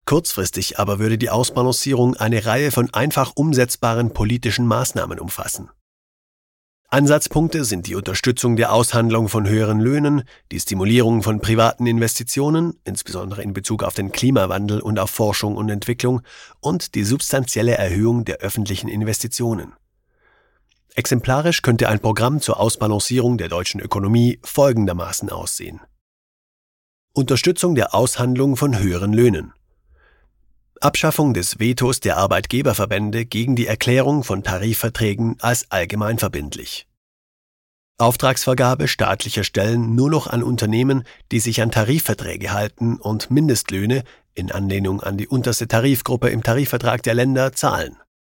Kurzfristig aber würde die Ausbalancierung eine Reihe von einfach umsetzbaren politischen Maßnahmen umfassen. Ansatzpunkte sind die Unterstützung der Aushandlung von höheren Löhnen, die Stimulierung von privaten Investitionen, insbesondere in Bezug auf den Klimawandel und auf Forschung und Entwicklung, und die substanzielle Erhöhung der öffentlichen Investitionen. Exemplarisch könnte ein Programm zur Ausbalancierung der deutschen Ökonomie folgendermaßen aussehen: Unterstützung der Aushandlung von höheren Löhnen. Abschaffung des Vetos der Arbeitgeberverbände gegen die Erklärung von Tarifverträgen als allgemeinverbindlich. Auftragsvergabe staatlicher Stellen nur noch an Unternehmen, die sich an Tarifverträge halten und Mindestlöhne, in Anlehnung an die unterste Tarifgruppe im Tarifvertrag der Länder, zahlen.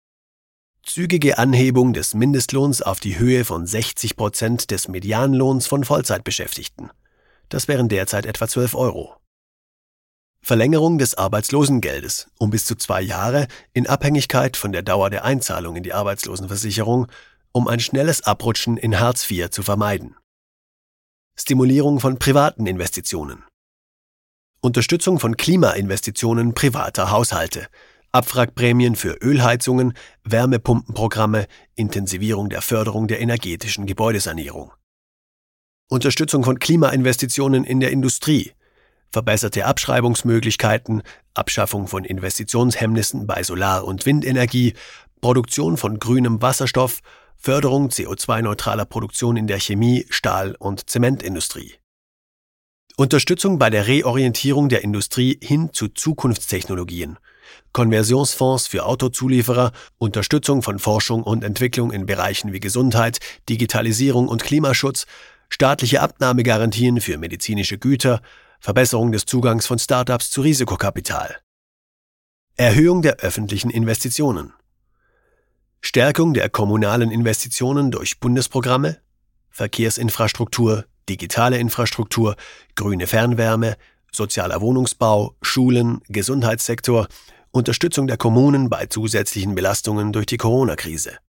Zügige Anhebung des Mindestlohns auf die Höhe von 60% des Medianlohns von Vollzeitbeschäftigten. Das wären derzeit etwa 12 Euro. Verlängerung des Arbeitslosengeldes um bis zu 2 Jahre in Abhängigkeit von der Dauer der Einzahlung in die Arbeitslosenversicherung, um ein schnelles Abrutschen in Hartz IV zu vermeiden. Stimulierung von privaten Investitionen. Unterstützung von Klimainvestitionen privater Haushalte. Abwrackprämien für Ölheizungen, Wärmepumpenprogramme, Intensivierung der Förderung der energetischen Gebäudesanierung. Unterstützung von Klimainvestitionen in der Industrie. Verbesserte Abschreibungsmöglichkeiten, Abschaffung von Investitionshemmnissen bei Solar- und Windenergie, Produktion von grünem Wasserstoff, Förderung CO2-neutraler Produktion in der Chemie-, Stahl- und Zementindustrie. Unterstützung bei der Reorientierung der Industrie hin zu Zukunftstechnologien, Konversionsfonds für Autozulieferer, Unterstützung von Forschung und Entwicklung in Bereichen wie Gesundheit, Digitalisierung und Klimaschutz, staatliche Abnahmegarantien für medizinische Güter, Verbesserung des Zugangs von Startups zu Risikokapital. Erhöhung der öffentlichen Investitionen. Stärkung der kommunalen Investitionen durch Bundesprogramme, Verkehrsinfrastruktur, digitale Infrastruktur, grüne Fernwärme, sozialer Wohnungsbau, Schulen, Gesundheitssektor, Unterstützung der Kommunen bei zusätzlichen Belastungen durch die Corona-Krise.